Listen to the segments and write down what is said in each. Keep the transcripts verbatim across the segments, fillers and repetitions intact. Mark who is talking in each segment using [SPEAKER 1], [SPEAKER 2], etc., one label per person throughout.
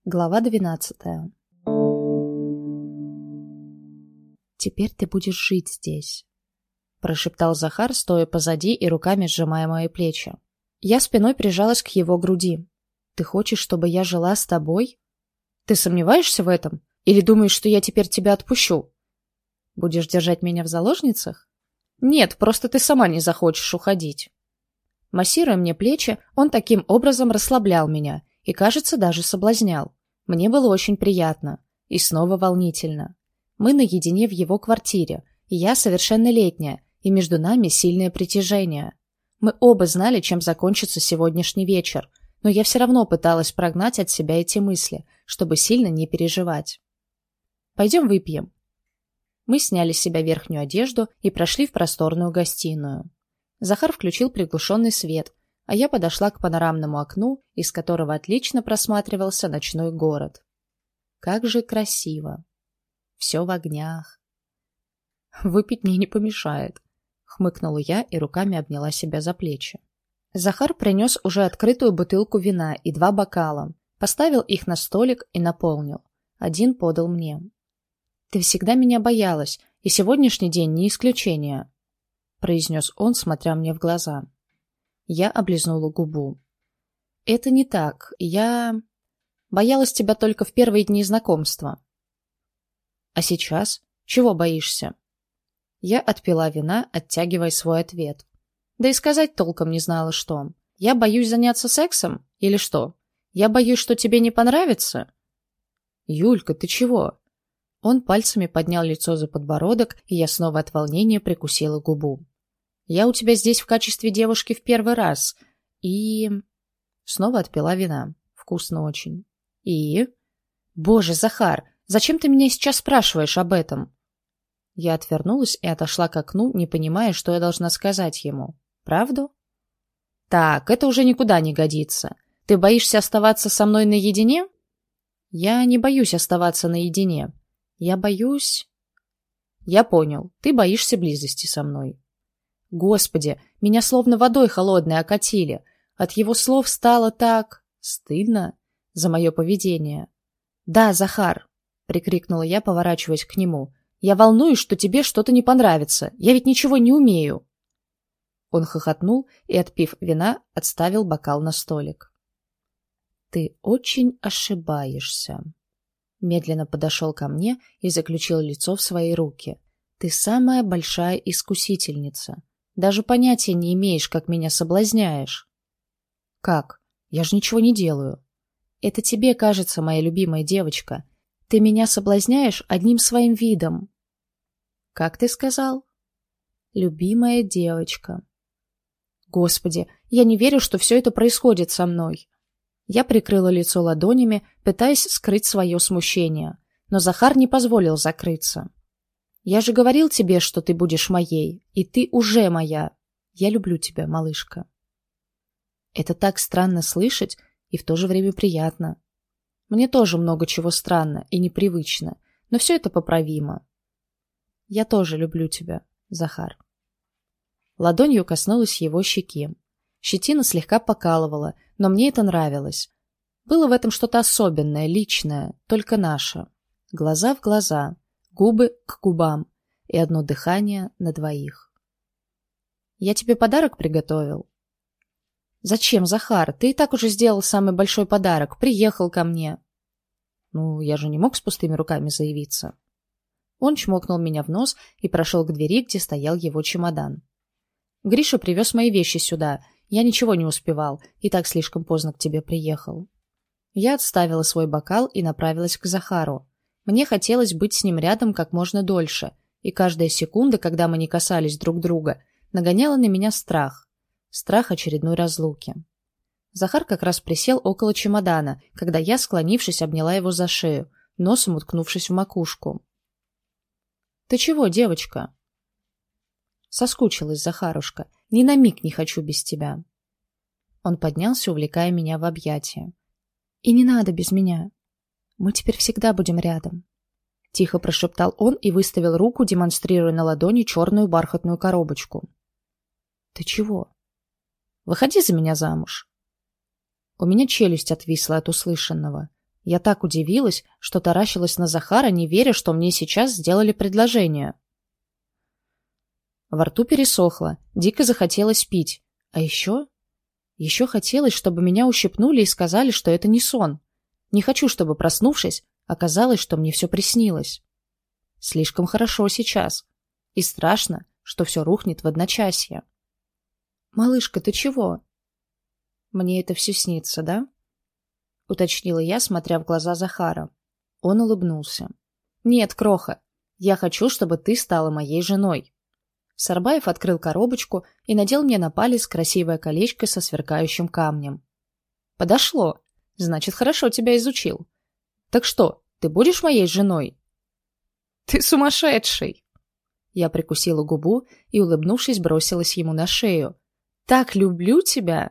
[SPEAKER 1] Глава двенадцатая. «Теперь ты будешь жить здесь», — прошептал Захар, стоя позади и руками сжимая мои плечи. Я спиной прижалась к его груди. «Ты хочешь, чтобы я жила с тобой? Ты сомневаешься в этом? Или думаешь, что я теперь тебя отпущу? Будешь держать меня в заложницах? Нет, просто ты сама не захочешь уходить». Массируя мне плечи, он таким образом расслаблял меня и, кажется, даже соблазнял. Мне было очень приятно и снова волнительно. Мы наедине в его квартире, и я совершеннолетняя, и между нами сильное притяжение. Мы оба знали, чем закончится сегодняшний вечер, но я все равно пыталась прогнать от себя эти мысли, чтобы сильно не переживать. «Пойдем выпьем». Мы сняли с себя верхнюю одежду и прошли в просторную гостиную. Захар включил приглушенный свет, а я подошла к панорамному окну, из которого отлично просматривался ночной город. Как же красиво! Все в огнях. «Выпить мне не помешает», — хмыкнула я и руками обняла себя за плечи. Захар принес уже открытую бутылку вина и два бокала, поставил их на столик и наполнил. Один подал мне. «Ты всегда меня боялась, и сегодняшний день не исключение», — произнес он, смотря мне в глаза. Я облизнула губу. «Это не так. Я боялась тебя только в первые дни знакомства». «А сейчас? Чего боишься?» Я отпила вина, оттягивая свой ответ. Да и сказать толком не знала, что. «Я боюсь заняться сексом? Или что? Я боюсь, что тебе не понравится?» «Юлька, ты чего?» Он пальцами поднял лицо за подбородок, и я снова от волнения прикусила губу. «Я у тебя здесь в качестве девушки в первый раз. И...» Снова отпила вина. Вкусно очень. «И...» «Боже, Захар, зачем ты меня сейчас спрашиваешь об этом?» Я отвернулась и отошла к окну, не понимая, что я должна сказать ему. «Правду?» «Так, это уже никуда не годится. Ты боишься оставаться со мной наедине?» «Я не боюсь оставаться наедине. Я боюсь...» «Я понял. Ты боишься близости со мной». Господи, меня словно водой холодной окатили. От его слов стало так стыдно за мое поведение. «Да, Захар», — прикрикнула я, поворачиваясь к нему, — «я волнуюсь, что тебе что-то не понравится. Я ведь ничего не умею». Он хохотнул и, отпив вина, отставил бокал на столик. «Ты очень ошибаешься». Медленно подошел ко мне и заключил лицо в свои руки. «Ты самая большая искусительница. Даже понятия не имеешь, как меня соблазняешь». «Как? Я же ничего не делаю». «Это тебе кажется, моя любимая девочка. Ты меня соблазняешь одним своим видом». «Как ты сказал?» «Любимая девочка». Господи, я не верю, что все это происходит со мной. Я прикрыла лицо ладонями, пытаясь скрыть свое смущение, но Захар не позволил закрыться. «Я же говорил тебе, что ты будешь моей, и ты уже моя. Я люблю тебя, малышка». Это так странно слышать и в то же время приятно. Мне тоже много чего странно и непривычно, но все это поправимо. Я тоже люблю тебя, Захар. Ладонью коснулась его щеки. Щетина слегка покалывала, но мне это нравилось. Было в этом что-то особенное, личное, только наше. Глаза в глаза, губы к губам и одно дыхание на двоих. «Я тебе подарок приготовил». «Зачем, Захар? Ты и так уже сделал самый большой подарок, приехал ко мне». «Ну, я же не мог с пустыми руками заявиться». Он чмокнул меня в нос и прошел к двери, где стоял его чемодан. «Гриша привез мои вещи сюда. Я ничего не успевал, и так слишком поздно к тебе приехал». Я отставила свой бокал и направилась к Захару. Мне хотелось быть с ним рядом как можно дольше, и каждая секунда, когда мы не касались друг друга, нагоняла на меня страх. Страх очередной разлуки. Захар как раз присел около чемодана, когда я, склонившись, обняла его за шею, носом уткнувшись в макушку. «Ты чего, девочка?» «Соскучилась, Захарушка. Ни на миг не хочу без тебя». Он поднялся, увлекая меня в объятия. «И не надо без меня. Мы теперь всегда будем рядом». Тихо прошептал он и выставил руку, демонстрируя на ладони черную бархатную коробочку. «Ты чего?» «Выходи за меня замуж». У меня челюсть отвисла от услышанного. Я так удивилась, что таращилась на Захара, не веря, что мне сейчас сделали предложение. Во рту пересохло, дико захотелось пить. А еще... Еще хотелось, чтобы меня ущипнули и сказали, что это не сон. Не хочу, чтобы, проснувшись, оказалось, что мне все приснилось. Слишком хорошо сейчас. И страшно, что все рухнет в одночасье. «Малышка, ты чего?» «Мне это все снится, да?» — уточнила я, смотря в глаза Захара. Он улыбнулся. «Нет, Кроха, я хочу, чтобы ты стала моей женой». Сарбаев открыл коробочку и надел мне на палец красивое колечко со сверкающим камнем. «Подошло. Значит, хорошо тебя изучил. Так что, ты будешь моей женой?» «Ты сумасшедший!» Я прикусила губу и, улыбнувшись, бросилась ему на шею. «Так люблю тебя!»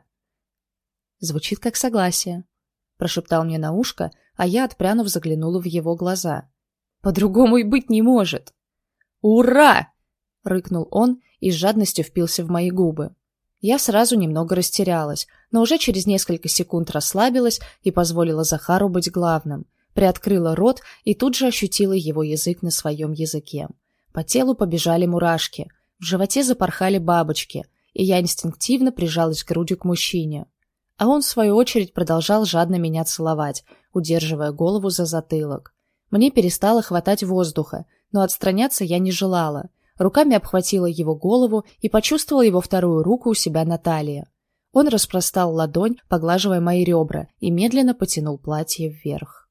[SPEAKER 1] «Звучит как согласие», — прошептал мне на ушко, а я, отпрянув, заглянула в его глаза. «По-другому и быть не может!» «Ура!» — рыкнул он и с жадностью впился в мои губы. Я сразу немного растерялась, но уже через несколько секунд расслабилась и позволила Захару быть главным. Приоткрыла рот и тут же ощутила его язык на своем языке. По телу побежали мурашки, в животе запорхали бабочки, и я инстинктивно прижалась грудью к мужчине. А он, в свою очередь, продолжал жадно меня целовать, удерживая голову за затылок. Мне перестало хватать воздуха, но отстраняться я не желала. Руками обхватила его голову и почувствовала его вторую руку у себя на талии. Он распростал ладонь, поглаживая мои ребра, и медленно потянул платье вверх.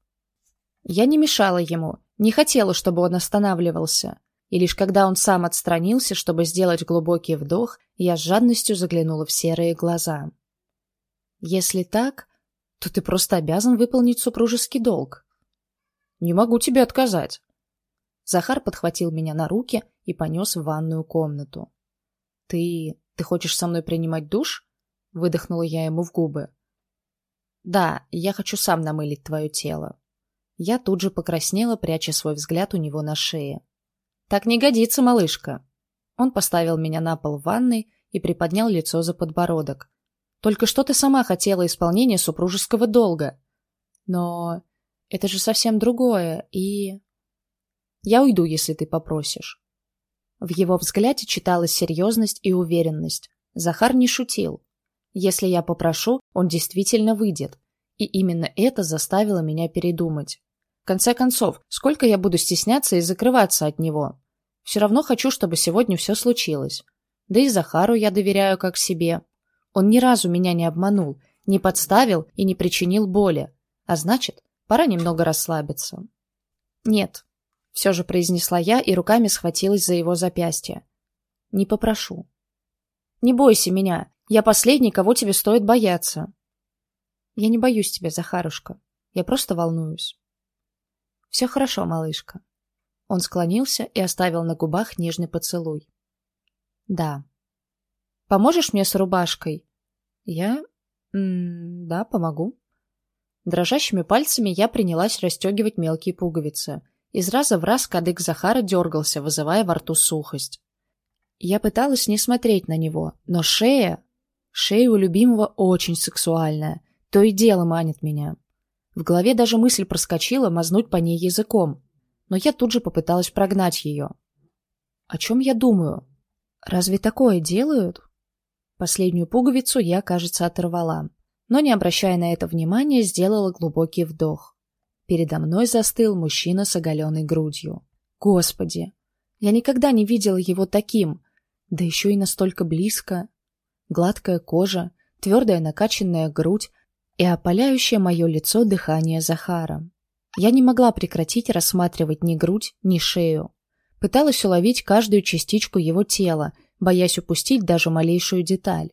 [SPEAKER 1] Я не мешала ему, не хотела, чтобы он останавливался. И лишь когда он сам отстранился, чтобы сделать глубокий вдох, я с жадностью заглянула в серые глаза. «Если так, то ты просто обязан выполнить супружеский долг». «Не могу тебе отказать». Захар подхватил меня на руки и понес в ванную комнату. «Ты... ты хочешь со мной принимать душ?» — выдохнула я ему в губы. «Да, я хочу сам намылить твое тело». Я тут же покраснела, пряча свой взгляд у него на шее. «Так не годится, малышка». Он поставил меня на пол в ванной и приподнял лицо за подбородок. «Только что ты сама хотела исполнения супружеского долга. Но это же совсем другое, и... Я уйду, если ты попросишь». В его взгляде читалась серьезность и уверенность. Захар не шутил. Если я попрошу, он действительно выйдет. И именно это заставило меня передумать. В конце концов, сколько я буду стесняться и закрываться от него? Все равно хочу, чтобы сегодня все случилось. Да и Захару я доверяю как себе. Он ни разу меня не обманул, не подставил и не причинил боли. А значит, пора немного расслабиться. «Нет», — все же произнесла я и руками схватилась за его запястье. «Не попрошу». «Не бойся меня. Я последний, кого тебе стоит бояться». «Я не боюсь тебя, Захарушка. Я просто волнуюсь». «Все хорошо, малышка». Он склонился и оставил на губах нежный поцелуй. «Да». «Поможешь мне с рубашкой?» «Я... М-м, да, помогу». Дрожащими пальцами я принялась расстегивать мелкие пуговицы. Из раза в раз кадык Захара дергался, вызывая во рту сухость. Я пыталась не смотреть на него, но шея... Шея у любимого очень сексуальная, то и дело манит меня. В голове даже мысль проскочила мазнуть по ней языком, но я тут же попыталась прогнать ее. О чем я думаю? Разве такое делают? Последнюю пуговицу я, кажется, оторвала, но, не обращая на это внимания, сделала глубокий вдох. Передо мной застыл мужчина с оголенной грудью. Господи! Я никогда не видела его таким, да еще и настолько близко. Гладкая кожа, твердая накачанная грудь и опаляющее мое лицо дыхание Захара. Я не могла прекратить рассматривать ни грудь, ни шею. Пыталась уловить каждую частичку его тела, боясь упустить даже малейшую деталь.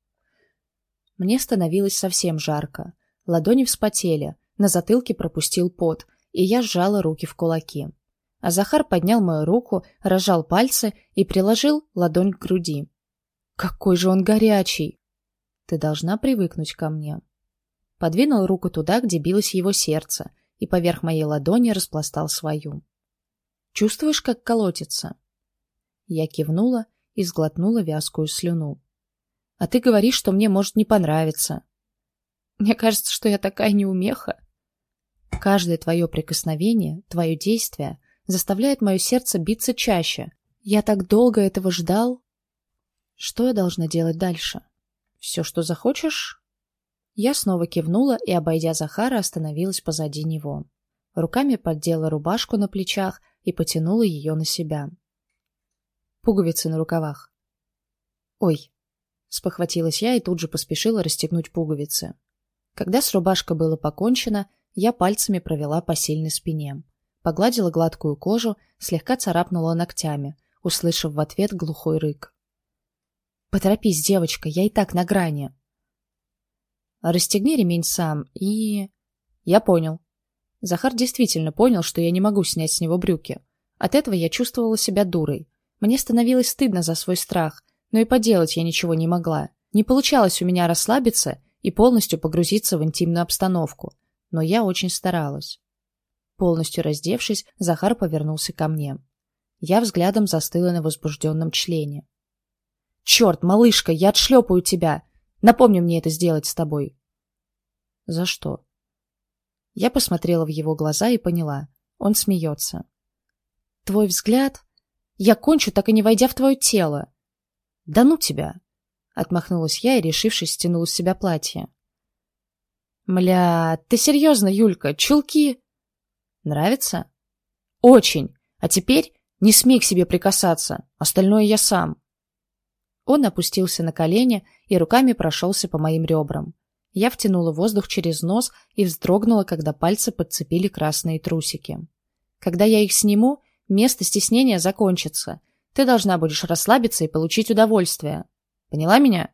[SPEAKER 1] Мне становилось совсем жарко. Ладони вспотели, на затылке пропустил пот, и я сжала руки в кулаки. А Захар поднял мою руку, разжал пальцы и приложил ладонь к груди. Какой же он горячий! Ты должна привыкнуть ко мне. Подвинул руку туда, где билось его сердце, и поверх моей ладони распластал свою. Чувствуешь, как колотится? Я кивнула и сглотнула вязкую слюну. А ты говоришь, что мне может не понравиться. Мне кажется, что я такая неумеха. Каждое твое прикосновение, твое действие заставляет мое сердце биться чаще. Я так долго этого ждал. Что я должна делать дальше? Все, что захочешь? Я снова кивнула и, обойдя Захара, остановилась позади него. Руками поддела рубашку на плечах и потянула ее на себя. Пуговицы на рукавах. Ой, спохватилась я и тут же поспешила расстегнуть пуговицы. Когда с рубашкой было покончено, я пальцами провела по сильной спине. Погладила гладкую кожу, слегка царапнула ногтями, услышав в ответ глухой рык. «Поторопись, девочка, я и так на грани». «Расстегни ремень сам и...» «Я понял». Захар действительно понял, что я не могу снять с него брюки. От этого я чувствовала себя дурой. Мне становилось стыдно за свой страх, но и поделать я ничего не могла. Не получалось у меня расслабиться и полностью погрузиться в интимную обстановку, но я очень старалась. Полностью раздевшись, Захар повернулся ко мне. Я взглядом застыла на возбужденном члене. «Черт, малышка, я отшлепаю тебя! Напомни мне это сделать с тобой!» «За что?» Я посмотрела в его глаза и поняла. Он смеется. «Твой взгляд? Я кончу, так и не войдя в твое тело!» «Да ну тебя!» Отмахнулась я и, решившись, стянула с себя платье. «Мля, ты серьезно, Юлька? Чулки?» «Нравится?» «Очень! А теперь не смей к себе прикасаться, остальное я сам!» Он опустился на колени и руками прошелся по моим ребрам. Я втянула воздух через нос и вздрогнула, когда пальцы подцепили красные трусики. «Когда я их сниму, место стеснения закончится. Ты должна будешь расслабиться и получить удовольствие. Поняла меня?»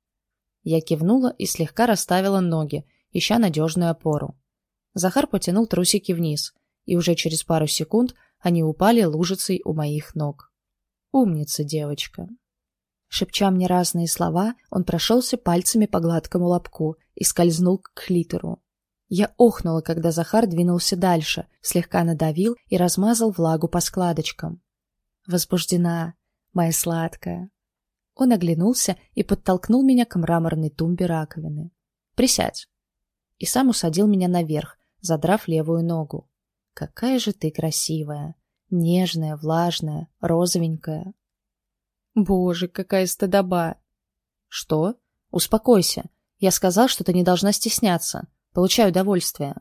[SPEAKER 1] Я кивнула и слегка расставила ноги, ища надежную опору. Захар потянул трусики вниз, и уже через пару секунд они упали лужицей у моих ног. «Умница, девочка!» Шепча мне разные слова, он прошелся пальцами по гладкому лобку и скользнул к клитору. Я охнула, когда Захар двинулся дальше, слегка надавил и размазал влагу по складочкам. «Возбуждена, моя сладкая!» Он оглянулся и подтолкнул меня к мраморной тумбе раковины. «Присядь!» И сам усадил меня наверх, задрав левую ногу. «Какая же ты красивая! Нежная, влажная, розовенькая!» «Боже, какая стыдоба!» «Что? Успокойся. Я сказал, что ты не должна стесняться. Получай удовольствие».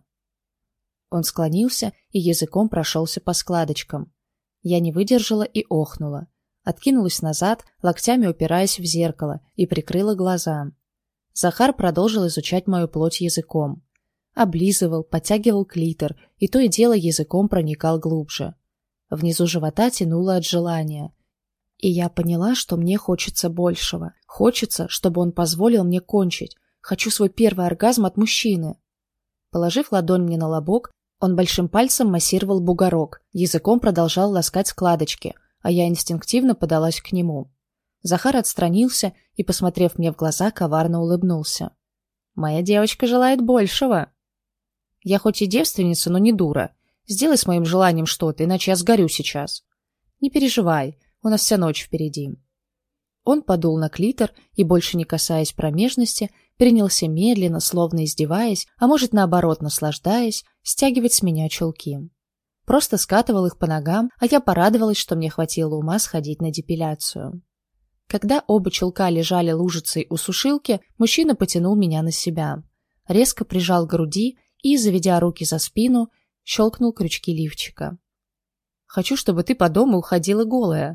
[SPEAKER 1] Он склонился и языком прошелся по складочкам. Я не выдержала и охнула. Откинулась назад, локтями упираясь в зеркало, и прикрыла глаза. Захар продолжил изучать мою плоть языком. Облизывал, подтягивал клитор, и то и дело языком проникал глубже. Внизу живота тянуло от желания. И я поняла, что мне хочется большего. Хочется, чтобы он позволил мне кончить. Хочу свой первый оргазм от мужчины. Положив ладонь мне на лобок, он большим пальцем массировал бугорок, языком продолжал ласкать складочки, а я инстинктивно подалась к нему. Захар отстранился и, посмотрев мне в глаза, коварно улыбнулся. «Моя девочка желает большего». «Я хоть и девственница, но не дура. Сделай с моим желанием что-то, иначе я сгорю сейчас». «Не переживай. У нас вся ночь впереди». Он подул на клитор и, больше не касаясь промежности, принялся медленно, словно издеваясь, а может, наоборот, наслаждаясь, стягивать с меня чулки. Просто скатывал их по ногам, а я порадовалась, что мне хватило ума сходить на депиляцию. Когда оба чулка лежали лужицей у сушилки, мужчина потянул меня на себя. Резко прижал к груди и, заведя руки за спину, щелкнул крючки лифчика. «Хочу, чтобы ты по дому уходила голая».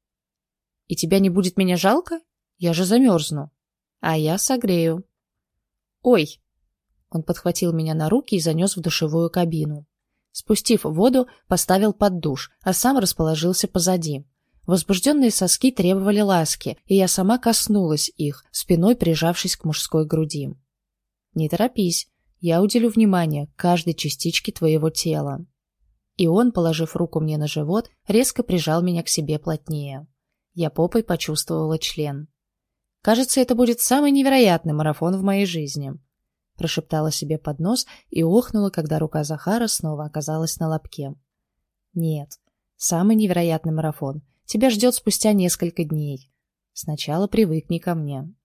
[SPEAKER 1] «И тебя не будет меня жалко? Я же замерзну. А я согрею». «Ой!» Он подхватил меня на руки и занес в душевую кабину. Спустив воду, поставил под душ, а сам расположился позади. Возбужденные соски требовали ласки, и я сама коснулась их, спиной прижавшись к мужской груди. «Не торопись, я уделю внимание каждой частичке твоего тела». И он, положив руку мне на живот, резко прижал меня к себе плотнее. Я попой почувствовала член. «Кажется, это будет самый невероятный марафон в моей жизни», — прошептала себе под нос и охнула, когда рука Захара снова оказалась на лобке. «Нет, самый невероятный марафон тебя ждет спустя несколько дней. Сначала привыкни ко мне».